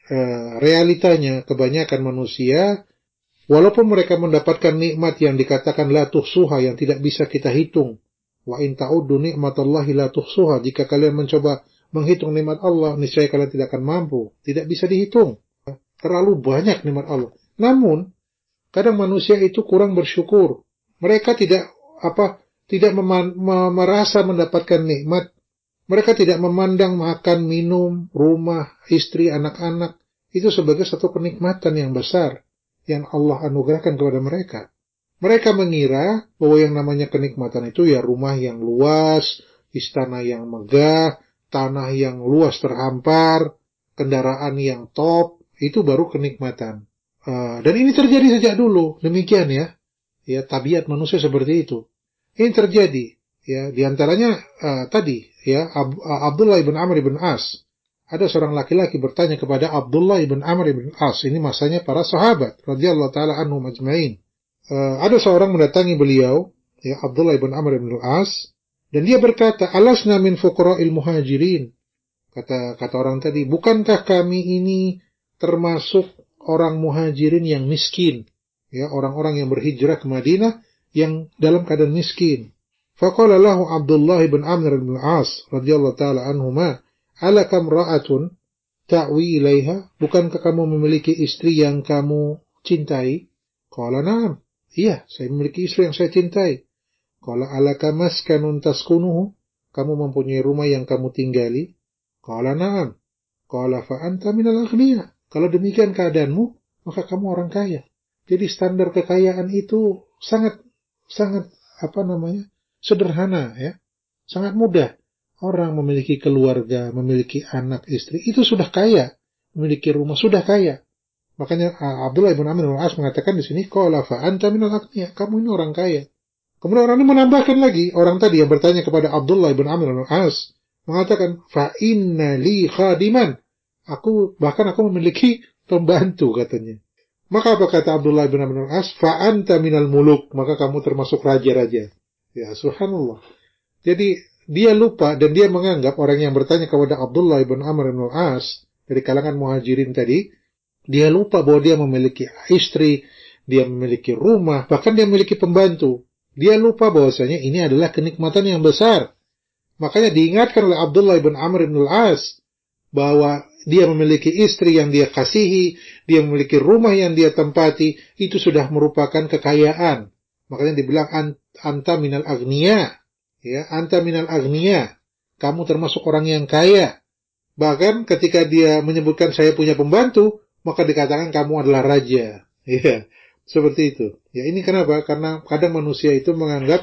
realitanya kebanyakan manusia, walaupun mereka mendapatkan nikmat yang dikatakan la tuhsuha, yang tidak bisa kita hitung, wa in ta'uddu ni'matallahi la tuhsuha, jika kalian mencoba menghitung nikmat Allah, niscaya kalian tidak akan mampu, tidak bisa dihitung. Terlalu banyak nikmat Allah. Namun, kadang manusia itu kurang bersyukur. Mereka tidak apa, tidak meman, merasa mendapatkan nikmat. Mereka tidak memandang makan, minum, rumah, istri, anak-anak itu sebagai satu kenikmatan yang besar yang Allah anugerahkan kepada mereka. Mereka mengira bahwa yang namanya kenikmatan itu ya rumah yang luas, istana yang megah, tanah yang luas terhampar, kendaraan yang top, itu baru kenikmatan. Uh, dan ini terjadi sejak dulu, demikian ya. Ya, tabiat manusia seperti itu. Ini terjadi, ya, diantaranya uh, tadi, ya, Ab Abdullah ibn Amr ibn As. Ada seorang laki-laki bertanya kepada Abdullah ibn Amr ibn As. Ini masanya para sahabat, radhiyallahu taala anhum ajma'in. Uh, ada seorang mendatangi beliau, ya, Abdullah ibn Amr ibn As, dan dia berkata, alasna min fuqara'il muhajirin. Kata kata orang tadi, bukankah kami ini termasuk orang muhajirin yang miskin, ya, orang-orang yang berhijrah ke Madinah yang dalam keadaan miskin. Faqala lahu Abdullah ibn Amr ibn As radhiyallahu taala anhuma, alakam ra'atun ta'wi ilaiha, bukankah kamu memiliki istri yang kamu cintai? Qala na'am, iya, saya memiliki istri yang saya cintai. Qala alaka maskanun taskunuhu, kamu mempunyai rumah yang kamu tinggali? Qala na'am. Qala fa anta minal aghniya, kalau demikian keadaanmu, maka kamu orang kaya. Jadi standar kekayaan itu sangat sangat apa namanya? Sederhana, ya. Sangat mudah. Orang memiliki keluarga, memiliki anak, istri, itu sudah kaya. Memiliki rumah sudah kaya. Makanya Abdullah ibn Amr ibn As mengatakan di sini, qala fa anta minal aghniya, kamu ini orang kaya. Kemudian orang ini menambahkan lagi, orang tadi yang bertanya kepada Abdullah ibn Amr ibn As mengatakan, fa inna li khadiman, aku bahkan aku memiliki pembantu, katanya. Maka apa kata Abdullah bin Amr bin As? Fa anta minal muluk, maka kamu termasuk raja-raja. Ya, subhanallah. Jadi dia lupa dan dia menganggap orang yang bertanya kepada Abdullah bin Amr bin As dari kalangan muhajirin tadi, dia lupa bahwa dia memiliki istri, dia memiliki rumah, bahkan dia memiliki pembantu. Dia lupa bahwasanya ini adalah kenikmatan yang besar. Makanya diingatkan oleh Abdullah bin Amr bin As bahwa dia memiliki istri yang dia kasihi, dia memiliki rumah yang dia tempati, itu sudah merupakan kekayaan. Makanya dibilang anta minal agniya, ya, anta minal agniya, kamu termasuk orang yang kaya. Bahkan ketika dia menyebutkan saya punya pembantu, maka dikatakan kamu adalah raja. Ya, seperti itu. Ya, ini kenapa? Karena kadang manusia itu menganggap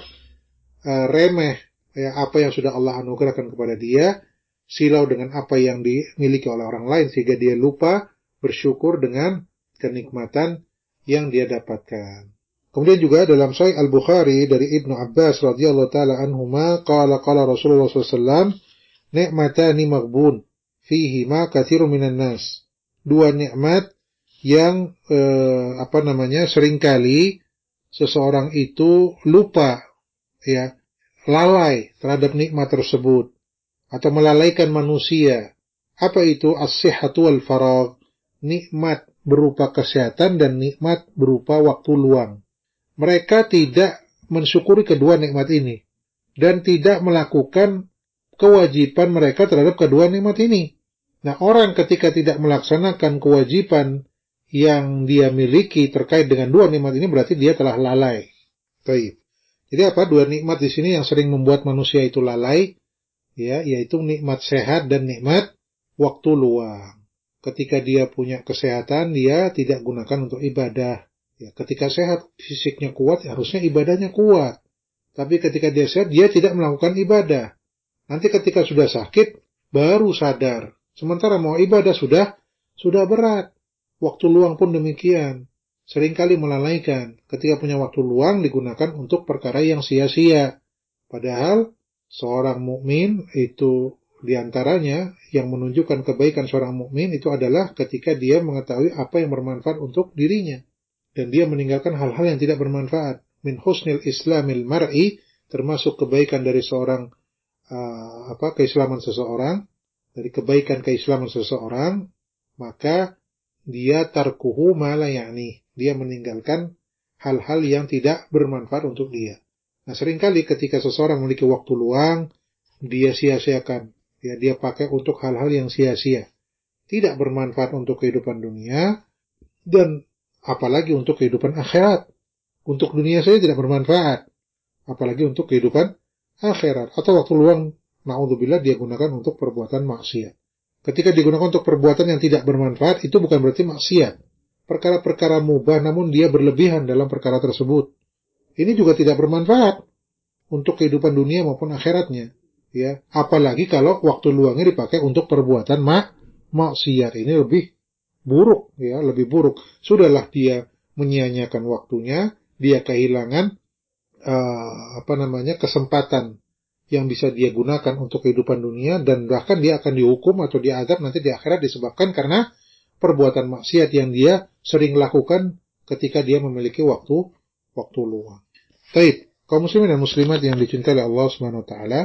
uh, remeh, ya, apa yang sudah Allah anugerahkan kepada dia, silau dengan apa yang dimiliki oleh orang lain, sehingga dia lupa bersyukur dengan kenikmatan yang dia dapatkan. Kemudian juga dalam Sahih Al-Bukhari dari Ibnu Abbas radhiyallahu taala anhuma, qala qala Rasulullah sallallahu alaihi wasallam, ni'matani maghbun fihi ma katsirun minan nas. Dua nikmat yang eh, apa namanya seringkali seseorang itu lupa, ya, lalai terhadap nikmat tersebut, atau melalaikan manusia. Apa itu? As-sihhatu wal faragh, nikmat berupa kesehatan dan nikmat berupa waktu luang. Mereka tidak mensyukuri kedua nikmat ini dan tidak melakukan kewajiban mereka terhadap kedua nikmat ini. Nah, orang ketika tidak melaksanakan kewajiban yang dia miliki terkait dengan dua nikmat ini, berarti dia telah lalai. Baik. Jadi apa? Dua nikmat di sini yang sering membuat manusia itu lalai, ya, yaitu nikmat sehat dan nikmat waktu luang. Ketika dia punya kesehatan, dia tidak gunakan untuk ibadah. Ya, ketika sehat, fisiknya kuat, ya harusnya ibadahnya kuat. Tapi ketika dia sehat, dia tidak melakukan ibadah. Nanti ketika sudah sakit, baru sadar. Sementara mau ibadah sudah sudah berat. Waktu luang pun demikian. seringkali melalaikan. Ketika punya waktu luang digunakan untuk perkara yang sia-sia. Padahal seorang mukmin itu diantaranya yang menunjukkan kebaikan seorang mukmin itu adalah ketika dia mengetahui apa yang bermanfaat untuk dirinya dan dia meninggalkan hal-hal yang tidak bermanfaat. Min husnil islamil mar'i, termasuk kebaikan dari seorang uh, apa keislaman seseorang, dari kebaikan keislaman seseorang, maka dia tarkuhu ma la ya'ni, dia meninggalkan hal-hal yang tidak bermanfaat untuk dia. Nah, seringkali ketika seseorang memiliki waktu luang, dia sia-siakan. Ya, dia pakai untuk hal-hal yang sia-sia. Tidak bermanfaat untuk kehidupan dunia, dan apalagi untuk kehidupan akhirat. Untuk dunia saja tidak bermanfaat, apalagi untuk kehidupan akhirat. Atau waktu luang, na'udzubillah, dia gunakan untuk perbuatan maksiat. Ketika digunakan untuk perbuatan yang tidak bermanfaat, itu bukan berarti maksiat. Perkara-perkara mubah, namun dia berlebihan dalam perkara tersebut. Ini juga tidak bermanfaat untuk kehidupan dunia maupun akhiratnya. Ya, apalagi kalau waktu luangnya dipakai untuk perbuatan mak maksiat, ini lebih buruk, ya, lebih buruk. Sudahlah dia menyia-nyiakan waktunya, dia kehilangan uh, apa namanya kesempatan yang bisa dia gunakan untuk kehidupan dunia, dan bahkan dia akan dihukum atau diazab nanti di akhirat disebabkan karena perbuatan maksiat yang dia sering lakukan ketika dia memiliki waktu waktu luang. Baik, kaum muslimin dan muslimat yang dicintai oleh Allah Subhanahu wa taala,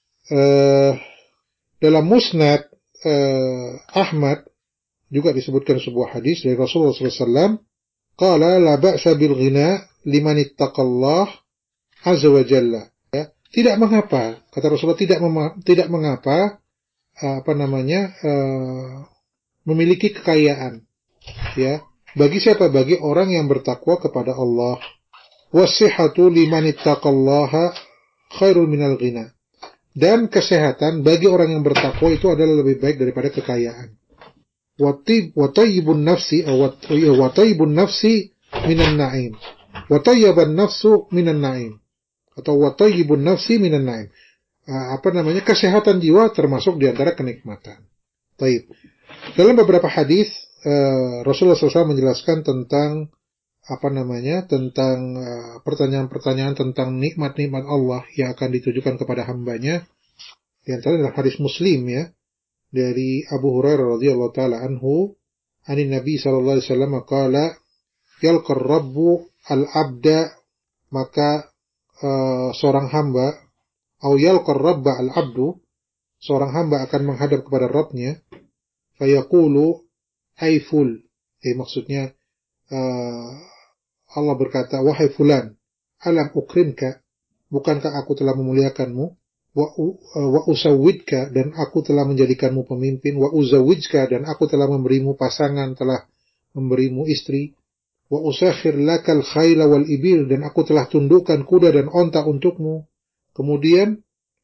uh, dalam Musnad uh, Ahmad juga disebutkan sebuah hadis dari Rasulullah sallallahu alaihi wasallam, qala la ba'sa bil ghina liman ittaqallah azza wa jalla. Ya, tidak mengapa, kata Rasulullah, tidak mema- tidak mengapa apa namanya uh, memiliki kekayaan, ya, bagi siapa? Bagi orang yang bertakwa kepada Allah. Wasihhatu liman ittaqallaha khairul minal ghina. Dan kesehatan bagi orang yang bertakwa itu adalah lebih baik daripada kekayaan. Watayyibun nafsi watayyibun nafsi minan na'im. Watayyiban nafsu minan na'im. Atau watayyibun nafsi minan na'im. Apa namanya? Kesehatan jiwa termasuk di antara kenikmatan. Taib. Dalam beberapa hadis Rasulullah shallallahu alaihi wasallam menjelaskan tentang apa namanya? Tentang pertanyaan-pertanyaan tentang nikmat-nikmat Allah yang akan ditujukan kepada hambanya. Di antara dalam hadis Muslim, ya, dari Abu Hurairah radhiyallahu taala anhu, anin Nabi sallallahu alaihi wasallam qala yalqar rabbu al-abda, maka uh, seorang hamba, au yalqar rabba al-abdu, seorang hamba akan menghadap kepada Rabbnya, fayaqulu hayful, eh maksudnya uh, Allah berkata, wahai fulan, alam ukrimka, bukankah aku telah memuliakanmu? Wa, wa usawwidka, dan aku telah menjadikanmu pemimpin. Wa uzawijka, dan aku telah memberimu pasangan, telah memberimu istri. Wa usakhir lakal khayla wal ibil, dan aku telah tundukkan kuda dan onta untukmu. Kemudian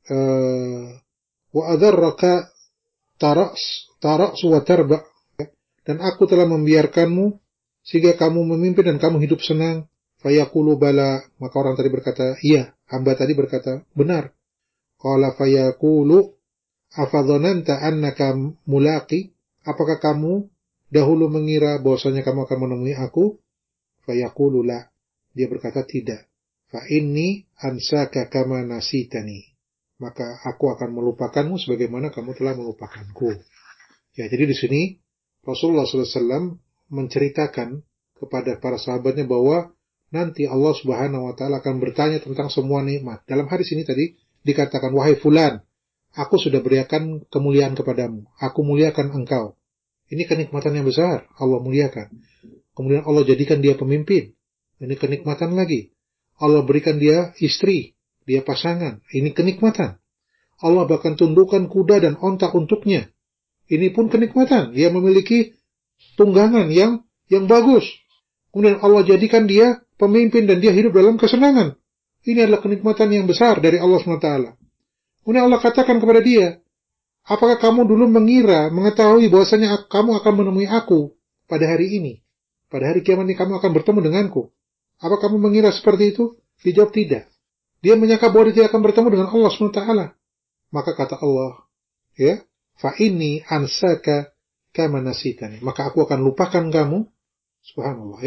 uh, wa adarraka taras taras wa tarba, dan aku telah membiarkanmu sehingga kamu memimpin dan kamu hidup senang. Fayaqulu bala, maka orang tadi berkata, iya. Hamba tadi berkata, benar. Qala fayaqulu afadhananta annaka mulaqi, apakah kamu dahulu mengira bahwasanya kamu akan menemui aku? Fayaqulu la, dia berkata tidak. Fa inni ansaka kama nasitani, maka aku akan melupakanmu sebagaimana kamu telah melupakanku. Ya, jadi di sini Rasulullah sallallahu alaihi wasallam menceritakan kepada para sahabatnya bahwa nanti Allah Subhanahu wa taala akan bertanya tentang semua nikmat. Dalam hadis ini tadi dikatakan, wahai fulan, aku sudah berikan kemuliaan kepadamu, aku muliakan engkau. Ini kenikmatan yang besar, Allah muliakan. Kemudian Allah jadikan dia pemimpin, ini kenikmatan lagi. Allah berikan dia istri, dia pasangan, ini kenikmatan. Allah bahkan tundukkan kuda dan onta untuknya, ini pun kenikmatan. Dia memiliki tunggangan yang yang bagus. Kemudian Allah jadikan dia pemimpin dan dia hidup dalam kesenangan. Ini adalah kenikmatan yang besar dari Allah subhanahu wa taala. Kemudian Allah katakan kepada dia, apakah kamu dulu mengira, mengetahui bahwasanya kamu akan menemui aku pada hari ini? Pada hari kiamat ini kamu akan bertemu denganku. Apa kamu mengira seperti itu? Dijawab tidak. Dia menyangka bahwa dia akan bertemu dengan Allah subhanahu wa taala. Maka kata Allah, ya, fa inni ansaka kama nasitani, maka aku akan lupakan kamu. Subhanallah, ya.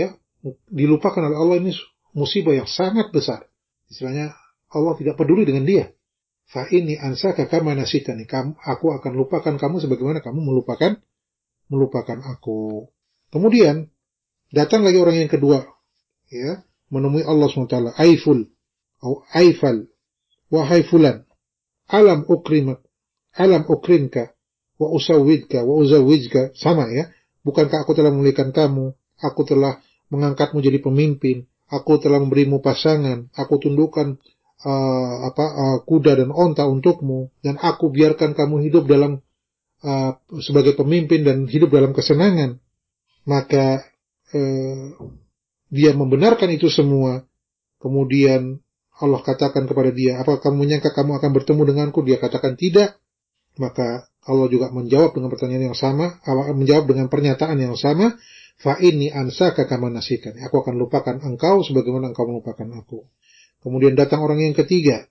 dilupakan oleh Allah, ini musibah yang sangat besar. Istilahnya Allah tidak peduli dengan dia. Fa inni ansaka kama nasitani, aku akan lupakan kamu sebagaimana kamu melupakan melupakan aku. Kemudian datang lagi orang yang kedua, ya, menemui Allah subhanahu wa taala, Aiful atau Aifal, wahai fulan, alam ukrimak, alam ukrinka, wa usawwidka, wa uzawwijka, sama ya. Bukankah aku telah memuliakan kamu, aku telah mengangkatmu jadi pemimpin, aku telah memberimu pasangan, aku tundukkan uh, apa uh, kuda dan onta untukmu, dan aku biarkan kamu hidup dalam uh, sebagai pemimpin dan hidup dalam kesenangan. Maka uh, dia membenarkan itu semua. Kemudian Allah katakan kepada dia, apakah kamu menyangka kamu akan bertemu denganku? Dia katakan tidak. Maka Allah juga menjawab dengan pertanyaan yang sama, menjawab dengan pernyataan yang sama, fa inni ansaka kama nasikan, aku akan lupakan engkau sebagaimana engkau melupakan aku. Kemudian datang orang yang ketiga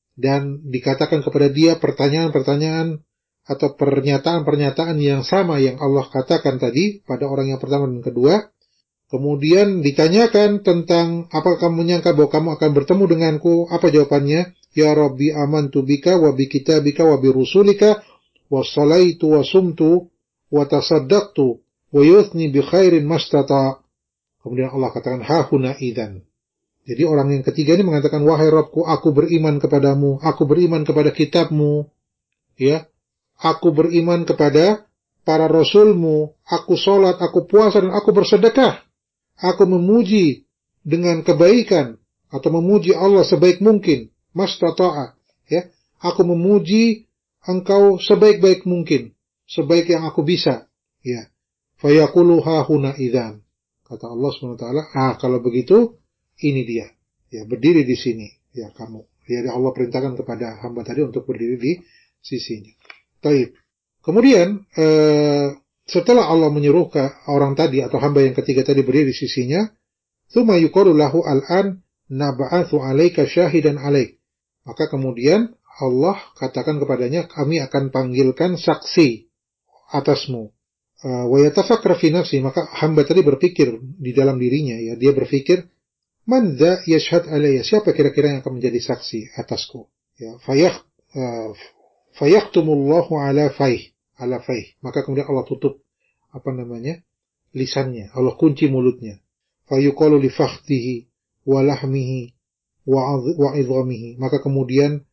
dan dikatakan kepada dia pertanyaan-pertanyaan atau pernyataan-pernyataan yang sama yang Allah katakan tadi pada orang yang pertama dan kedua. Kemudian ditanyakan tentang apakah kamu menyangka bahwa kamu akan bertemu denganku? Apa jawabannya? Ya Rabbi amantu bika wa bi kitabika wa bi rusulika wa salaitu wa sumtu wa tasaddaqtu wa yuthni bi khairin mastata. Kemudian Allah katakan hahuna idzan. Jadi orang yang ketiga ini mengatakan, wahai Rabbku, aku beriman kepadamu, aku beriman kepada kitabmu, ya, aku beriman kepada para rasulmu, aku sholat, aku puasa, dan aku bersedekah. Aku memuji dengan kebaikan atau memuji Allah sebaik mungkin, mastata'a, ya. Aku memuji engkau sebaik-baik mungkin, sebaik yang aku bisa, ya. Fayaqulu hahuna idzan. Kata Allah subhanahu wa taala, ah kalau begitu ini dia. Ya, berdiri di sini, ya kamu. Ya, Allah perintahkan kepada hamba tadi untuk berdiri di sisinya. Baik. Kemudian eh setelah Allah menyuruh ke orang tadi atau hamba yang ketiga tadi berdiri di sisinya, tsumma yuqalu lahu al-an nab'atsu 'alaika syahidan 'alaik. Maka kemudian Allah katakan kepadanya, kami akan panggilkan saksi atasmu. Wa yatafakkar fi nafsi, maka hamba tadi berpikir di dalam dirinya, ya, dia berpikir, man dza yashhad 'alayya, siapa kira-kira yang akan menjadi saksi atasku? Ya, fayakh uh, fayaktumullahu 'ala faih. ala faih. Maka kemudian Allah tutup apa namanya lisannya, Allah kunci mulutnya. Fa yuqalu li fakhdihi wa lahmihi wa 'idhamihi. Maka kemudian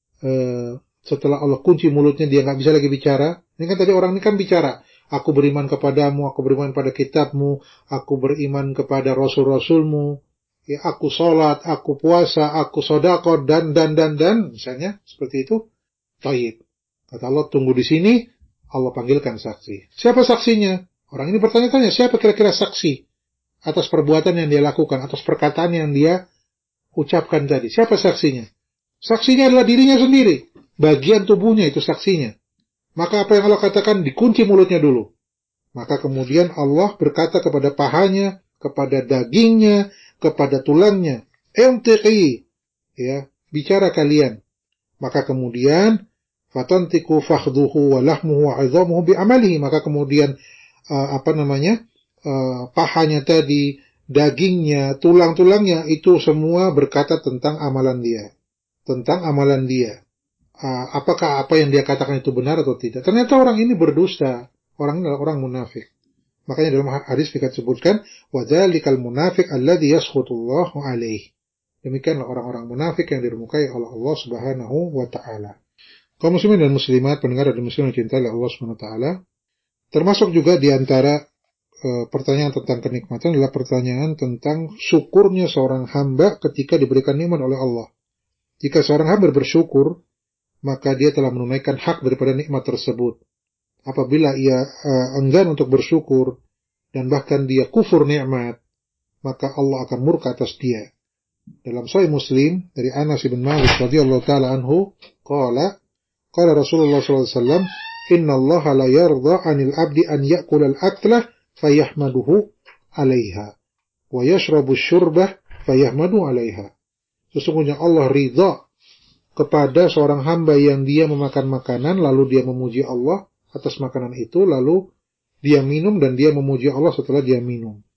uh, setelah Allah kunci mulutnya, dia nggak bisa lagi bicara. Ini kan tadi orang ini kan bicara, aku beriman kepadamu, aku beriman pada kitabmu, aku beriman kepada rasul-rasulmu, ya, aku sholat, aku puasa, aku sedekah, dan dan dan dan misalnya seperti itu. Baik. Kata Allah, tunggu di sini. Allah panggilkan saksi. Siapa saksinya? Orang ini bertanya-tanya, siapa kira-kira saksi atas perbuatan yang dia lakukan, atas perkataan yang dia ucapkan tadi? Siapa saksinya? Saksinya adalah dirinya sendiri. Bagian tubuhnya itu saksinya. Maka apa yang Allah katakan, dikunci mulutnya dulu. Maka kemudian Allah berkata kepada pahanya, kepada dagingnya, kepada tulangnya, "Intiqi," ya, bicara kalian. Maka kemudian fatantiku fakhduhu wa lahmuhu wa 'idhamuhu bi amalihi, maka kemudian uh, apa namanya uh, pahanya tadi, dagingnya, tulang-tulangnya itu semua berkata tentang amalan dia, tentang amalan dia. Uh, apakah apa yang dia katakan itu benar atau tidak? Ternyata orang ini berdusta, orang ini adalah orang munafik. Makanya dalam hadis disebutkan, wa dzalikal munafiq alladzi yaskhutullahu alaihi. Demikianlah orang-orang munafik yang dirmukai oleh Allah Subhanahu wa taala. Kaum muslimin dan muslimat, pendengar dan muslim yang dicintai oleh Allah Subhanahu wa taala, termasuk juga di antara e, pertanyaan tentang kenikmatan adalah pertanyaan tentang syukurnya seorang hamba ketika diberikan nikmat oleh Allah. Jika seorang hamba bersyukur, maka dia telah menunaikan hak daripada nikmat tersebut. Apabila ia e, enggan untuk bersyukur dan bahkan dia kufur nikmat, maka Allah akan murka atas dia. Dalam Sahih Muslim dari Anas bin Malik radhiyallahu taala anhu, qala qala Rasulullah sallallahu alaihi wasallam, inna Allah la yarda 'anil 'abdi an ya'kula al-aklah fayahmaduhu 'alaiha wa yashrabu asy-syurbah fayahmadu 'alaiha. Sesungguhnya Allah ridha kepada seorang hamba yang dia memakan makanan lalu dia memuji Allah atas makanan itu, lalu dia minum dan dia memuji Allah setelah dia minum.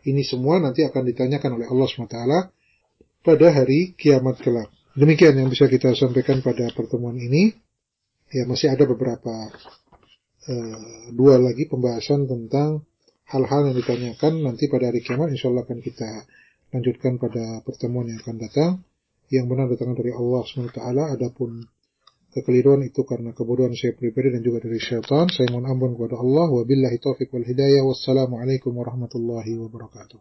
ini semua nanti akan ditanyakan oleh Allah subhanahu wa taala pada hari kiamat kelak. Demikian yang bisa kita sampaikan pada pertemuan ini. Ya, masih ada beberapa uh, dua lagi pembahasan tentang hal-hal yang ditanyakan nanti pada hari kiamat. InsyaAllah akan kita lanjutkan pada pertemuan yang akan datang. Yang benar datang dari Allah subhanahu wa taala. Adapun kekeliruan itu karena kebodohan saya pribadi dan juga dari syaitan. Saya mohon ampun kepada Allah. Wabillahi taufiq wal hidayah. Wassalamualaikum warahmatullahi wabarakatuh.